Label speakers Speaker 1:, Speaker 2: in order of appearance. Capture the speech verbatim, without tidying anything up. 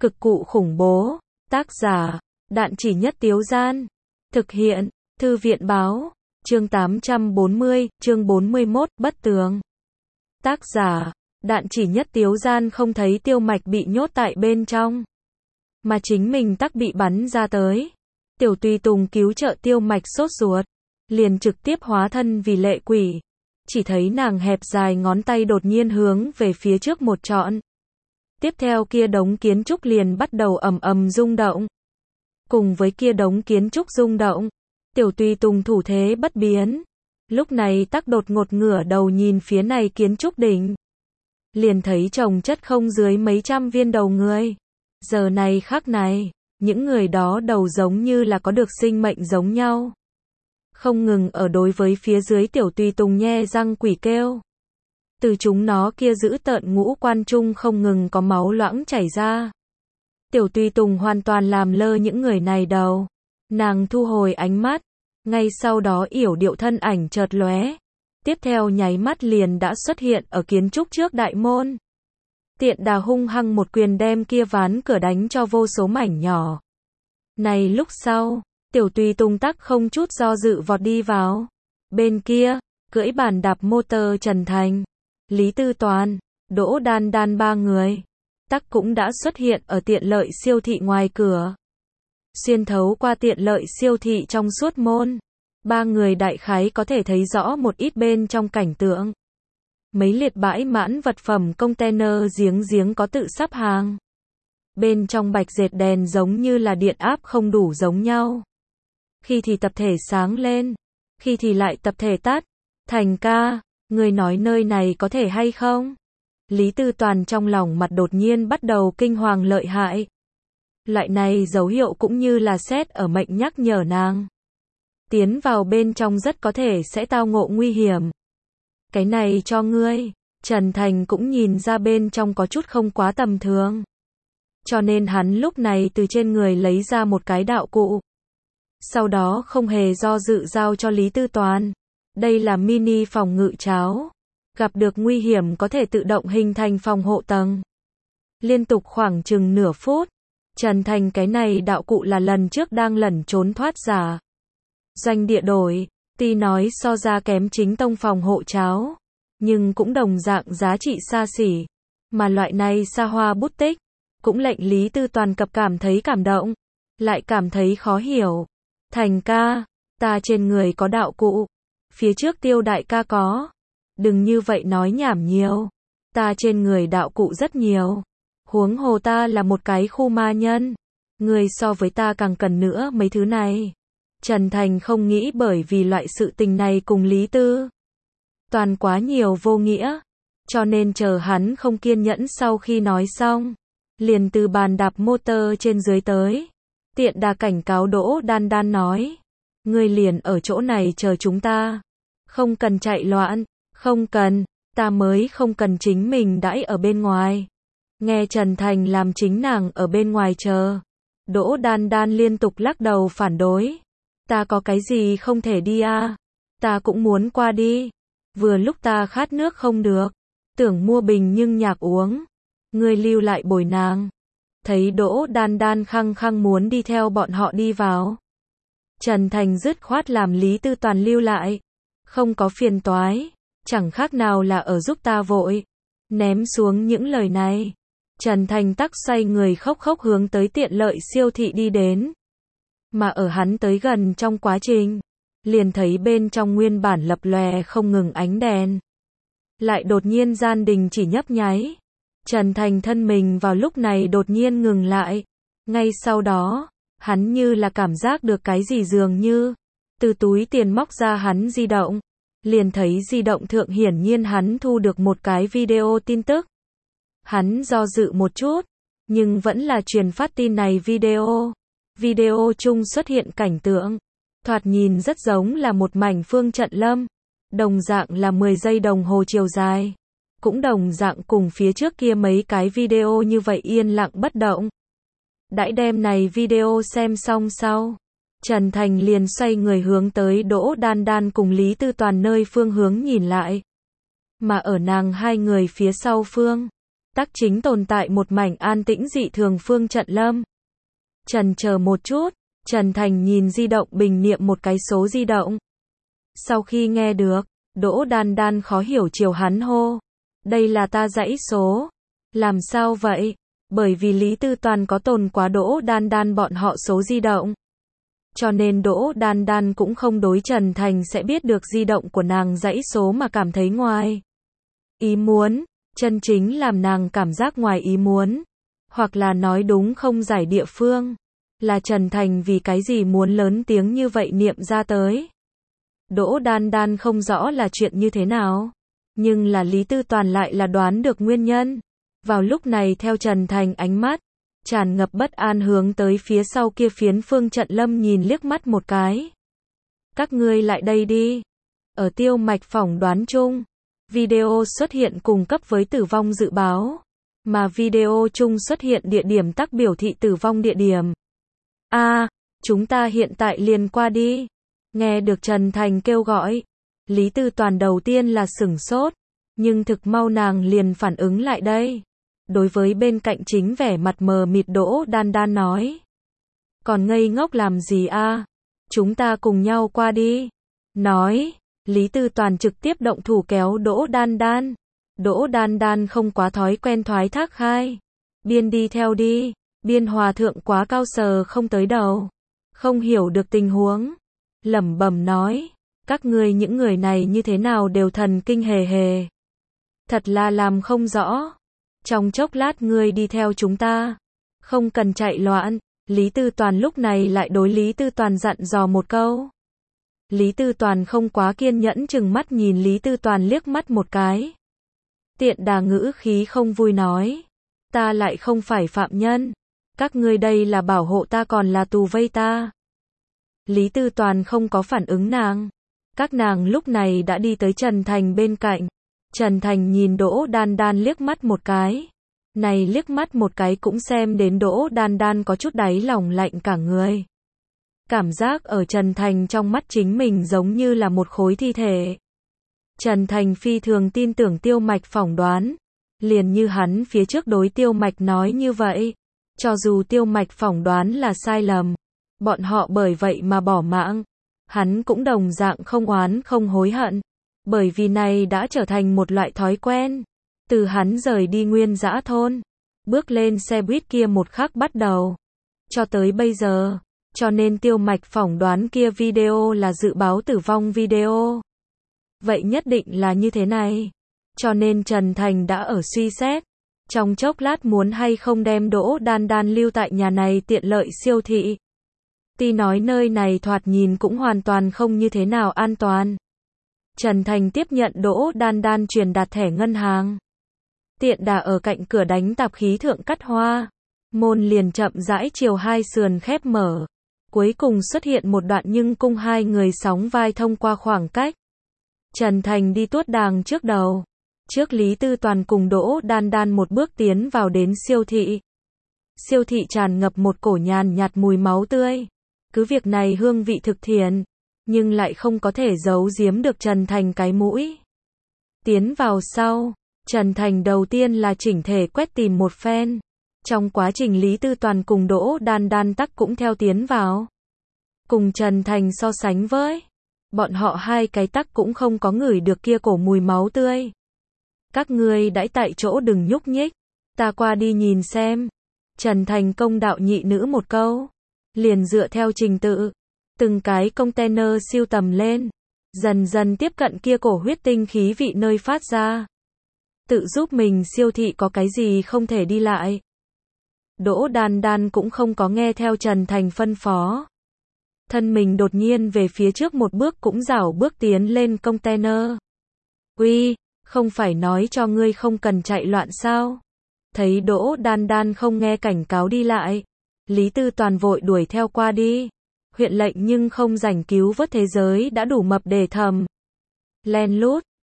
Speaker 1: Cực cụ khủng bố. Tác giả, Đạn Chỉ Nhất Tiếu Gian. Thực hiện, Thư viện báo. Chương tám trăm bốn mươi, chương bốn mươi mốt, Bất Tường. Tác giả, Đạn Chỉ Nhất Tiếu Gian không thấy Tiêu Mạch bị nhốt tại bên trong, mà chính mình tắc bị bắn ra tới. Tiểu Tùy Tùng cứu trợ Tiêu Mạch sốt ruột, liền trực tiếp hóa thân vì lệ quỷ. Chỉ thấy nàng hẹp dài ngón tay đột nhiên hướng về phía trước một trọn. Tiếp theo kia đống kiến trúc liền bắt đầu ầm ầm rung động. Cùng với kia đống kiến trúc rung động, Tiểu Tùy Tùng thủ thế bất biến. Lúc này tắc đột ngột ngửa đầu nhìn phía này kiến trúc đỉnh. Liền thấy chồng chất không dưới mấy trăm viên đầu người. Giờ này khắc này, những người đó đầu giống như là có được sinh mệnh giống nhau. Không ngừng ở đối với phía dưới Tiểu Tùy Tùng nhe răng quỷ kêu. Từ chúng nó kia giữ tợn ngũ quan trung không ngừng có máu loãng chảy ra. Tiểu Tùy Tùng hoàn toàn làm lơ những người này đầu. Nàng thu hồi ánh mắt, ngay sau đó yểu điệu thân ảnh chợt lóe. Tiếp theo nháy mắt liền đã xuất hiện ở kiến trúc trước đại môn. Tiện đà hung hăng một quyền đem kia ván cửa đánh cho vô số mảnh nhỏ. Này lúc sau, Tiểu Tùy Tùng tắc không chút do dự vọt đi vào. Bên kia, cưỡi bàn đạp motor Trần Thành, Lý Tư Toàn, Đỗ Đan Đan ba người, tắc cũng đã xuất hiện ở tiện lợi siêu thị ngoài cửa. Xuyên thấu qua tiện lợi siêu thị trong suốt môn, ba người đại khái có thể thấy rõ một ít bên trong cảnh tượng. Mấy liệt bãi mãn vật phẩm container giếng giếng có tự sắp hàng. Bên trong bạch dệt đèn giống như là điện áp không đủ giống nhau. Khi thì tập thể sáng lên, khi thì lại tập thể tắt. Thành ca, người nói nơi này có thể hay không? Lý Tư Toàn trong lòng mặt đột nhiên bắt đầu kinh hoàng lợi hại. Loại này dấu hiệu cũng như là sét ở mệnh nhắc nhở nàng. Tiến vào bên trong rất có thể sẽ tao ngộ nguy hiểm. Cái này cho ngươi. Trần Thành cũng nhìn ra bên trong có chút không quá tầm thường. Cho nên hắn lúc này từ trên người lấy ra một cái đạo cụ. Sau đó không hề do dự giao cho Lý Tư Toàn. Đây là mini phòng ngự cháo. Gặp được nguy hiểm có thể tự động hình thành phòng hộ tầng. Liên tục khoảng chừng nửa phút. Trần Thành cái này đạo cụ là lần trước đang lẩn trốn thoát giả. Doanh địa đổi, tuy nói so ra kém chính tông phòng hộ cháo. Nhưng cũng đồng dạng giá trị xa xỉ. Mà loại này xa hoa bút tích. Cũng lệnh Lý Tư Toàn cập cảm thấy cảm động. Lại cảm thấy khó hiểu. Thành ca, ta trên người có đạo cụ. Phía trước Tiêu đại ca có. Đừng như vậy nói nhảm nhiều. Ta trên người đạo cụ rất nhiều. Huống hồ ta là một cái khu ma nhân. Người so với ta càng cần nữa mấy thứ này. Trần Thành không nghĩ bởi vì loại sự tình này cùng Lý Tư Toàn quá nhiều vô nghĩa. Cho nên chờ hắn không kiên nhẫn sau khi nói xong. Liền từ bàn đạp motor trên dưới tới. Tiện đà cảnh cáo Đỗ Đan Đan nói. Người liền ở chỗ này chờ chúng ta. Không cần chạy loạn. Không cần. Ta mới không cần chính mình đãi ở bên ngoài. Nghe Trần Thành làm chính nàng ở bên ngoài chờ. Đỗ Đan Đan liên tục lắc đầu phản đối. Ta có cái gì không thể đi à? Ta cũng muốn qua đi. Vừa lúc ta khát nước không được. Tưởng mua bình nhưng nhạc uống. Ngươi lưu lại bồi nàng. Thấy Đỗ Đan Đan khăng khăng muốn đi theo bọn họ đi vào. Trần Thành dứt khoát làm Lý Tư Toàn lưu lại. Không có phiền toái. Chẳng khác nào là ở giúp ta vội. Ném xuống những lời này. Trần Thành tắc xoay người khóc khóc hướng tới tiện lợi siêu thị đi đến. Mà ở hắn tới gần trong quá trình. Liền thấy bên trong nguyên bản lập lòe không ngừng ánh đèn. Lại đột nhiên gian đình chỉ nhấp nháy. Trần Thành thân mình vào lúc này đột nhiên ngừng lại. Ngay sau đó, hắn như là cảm giác được cái gì dường như. Từ túi tiền móc ra hắn di động. Liền thấy di động thượng hiển nhiên hắn thu được một cái video tin tức. Hắn do dự một chút, nhưng vẫn là truyền phát tin này video. Video chung xuất hiện cảnh tượng. Thoạt nhìn rất giống là một mảnh phương trận lâm. Đồng dạng là mười giây đồng hồ chiều dài. Cũng đồng dạng cùng phía trước kia mấy cái video như vậy yên lặng bất động. Đãi đem này video xem xong sau. Trần Thành liền xoay người hướng tới Đỗ Đan Đan cùng Lý Tư Toàn nơi phương hướng nhìn lại. Mà ở nàng hai người phía sau phương. Tắc chính tồn tại một mảnh an tĩnh dị thường Phương Trận Lâm. Trần chờ một chút, Trần Thành nhìn di động bình niệm một cái số di động. Sau khi nghe được, Đỗ Đan Đan khó hiểu chiều hắn hô. Đây là ta dãy số. Làm sao vậy? Bởi vì Lý Tư Toàn có tồn quá Đỗ Đan Đan bọn họ số di động. Cho nên Đỗ Đan Đan cũng không đối Trần Thành sẽ biết được di động của nàng dãy số mà cảm thấy ngoài ý muốn, chân chính làm nàng cảm giác ngoài ý muốn. Hoặc là nói đúng không giải địa phương. Là Trần Thành vì cái gì muốn lớn tiếng như vậy niệm ra tới. Đỗ Đan Đan không rõ là chuyện như thế nào. Nhưng là Lý Tư Toàn lại là đoán được nguyên nhân. Vào lúc này theo Trần Thành ánh mắt tràn ngập bất an hướng tới phía sau kia phiến Phương Trận Lâm nhìn liếc mắt một cái. Các ngươi lại đây đi. Ở Tiêu Mạch phỏng đoán chung, video xuất hiện cùng cấp với tử vong dự báo. Mà video chung xuất hiện địa điểm tắc biểu thị tử vong địa điểm. A, à, chúng ta hiện tại liền qua đi. Nghe được Trần Thành kêu gọi, Lý Tư Toàn đầu tiên là sửng sốt, nhưng thực mau nàng liền phản ứng lại đây. Đối với bên cạnh chính vẻ mặt mờ mịt Đỗ Đan Đan nói. Còn ngây ngốc làm gì a? À? Chúng ta cùng nhau qua đi. Nói, Lý Tư Toàn trực tiếp động thủ kéo Đỗ Đan Đan. Đỗ Đan Đan không quá thói quen thoái thác khai. Biên đi theo đi, biên hòa thượng quá cao sờ không tới đầu. Không hiểu được tình huống. Lẩm bẩm nói, các ngươi những người này như thế nào đều thần kinh hề hề. Thật là làm không rõ. Trong chốc lát ngươi đi theo chúng ta. Không cần chạy loạn. Lý Tư Toàn lúc này lại đối Lý Tư Toàn dặn dò một câu. Lý Tư Toàn không quá kiên nhẫn chừng mắt nhìn Lý Tư Toàn liếc mắt một cái. Tiện đà ngữ khí không vui nói. Ta lại không phải phạm nhân. Các ngươi đây là bảo hộ ta còn là tù vây ta. Lý Tư Toàn không có phản ứng nàng. Các nàng lúc này đã đi tới Trần Thành bên cạnh. Trần Thành nhìn Đỗ Đan Đan liếc mắt một cái. Này liếc mắt một cái cũng xem đến Đỗ Đan Đan có chút đáy lòng lạnh cả người. Cảm giác ở Trần Thành trong mắt chính mình giống như là một khối thi thể. Trần Thành phi thường tin tưởng Tiêu Mạch phỏng đoán. Liền như hắn phía trước đối Tiêu Mạch nói như vậy. Cho dù Tiêu Mạch phỏng đoán là sai lầm. Bọn họ bởi vậy mà bỏ mạng. Hắn cũng đồng dạng không oán không hối hận. Bởi vì này đã trở thành một loại thói quen. Từ hắn rời đi Nguyên Dã thôn. Bước lên xe buýt kia một khắc bắt đầu. Cho tới bây giờ. Cho nên Tiêu Mạch phỏng đoán kia video là dự báo tử vong video. Vậy nhất định là như thế này. Cho nên Trần Thành đã ở suy xét. Trong chốc lát muốn hay không đem Đỗ Đan Đan lưu tại nhà này tiện lợi siêu thị. Tuy nói nơi này thoạt nhìn cũng hoàn toàn không như thế nào an toàn. Trần Thành tiếp nhận Đỗ Đan Đan truyền đạt thẻ ngân hàng. Tiện đà ở cạnh cửa đánh tạp khí thượng cắt hoa. Môn liền chậm rãi chiều hai sườn khép mở. Cuối cùng xuất hiện một đoạn nhưng cung hai người sóng vai thông qua khoảng cách. Trần Thành đi tuốt đàng trước đầu. Trước Lý Tư Toàn cùng Đỗ Đan Đan một bước tiến vào đến siêu thị. Siêu thị tràn ngập một cổ nhàn nhạt mùi máu tươi. Cứ việc này hương vị thực thiện, nhưng lại không có thể giấu giếm được Trần Thành cái mũi. Tiến vào sau, Trần Thành đầu tiên là chỉnh thể quét tìm một phen. Trong quá trình Lý Tư Toàn cùng Đỗ Đan Đan tắc cũng theo tiến vào. Cùng Trần Thành so sánh với, bọn họ hai cái tắc cũng không có ngửi được kia cổ mùi máu tươi. Các ngươi đãi tại chỗ đừng nhúc nhích, ta qua đi nhìn xem. Trần Thành công đạo nhị nữ một câu. Liền dựa theo trình tự, từng cái container siêu tầm lên, dần dần tiếp cận kia cổ huyết tinh khí vị nơi phát ra. Tự giúp mình siêu thị có cái gì không thể đi lại. Đỗ Đan Đan cũng không có nghe theo Trần Thành phân phó. Thân mình đột nhiên về phía trước một bước cũng rảo bước tiến lên container. Uy, không phải nói cho ngươi không cần chạy loạn sao? Thấy Đỗ Đan Đan không nghe cảnh cáo đi lại. Lý Tư Toàn vội đuổi theo qua đi. Huyện lệnh nhưng không rảnh cứu vớt thế giới đã đủ mập để thầm. Len lút,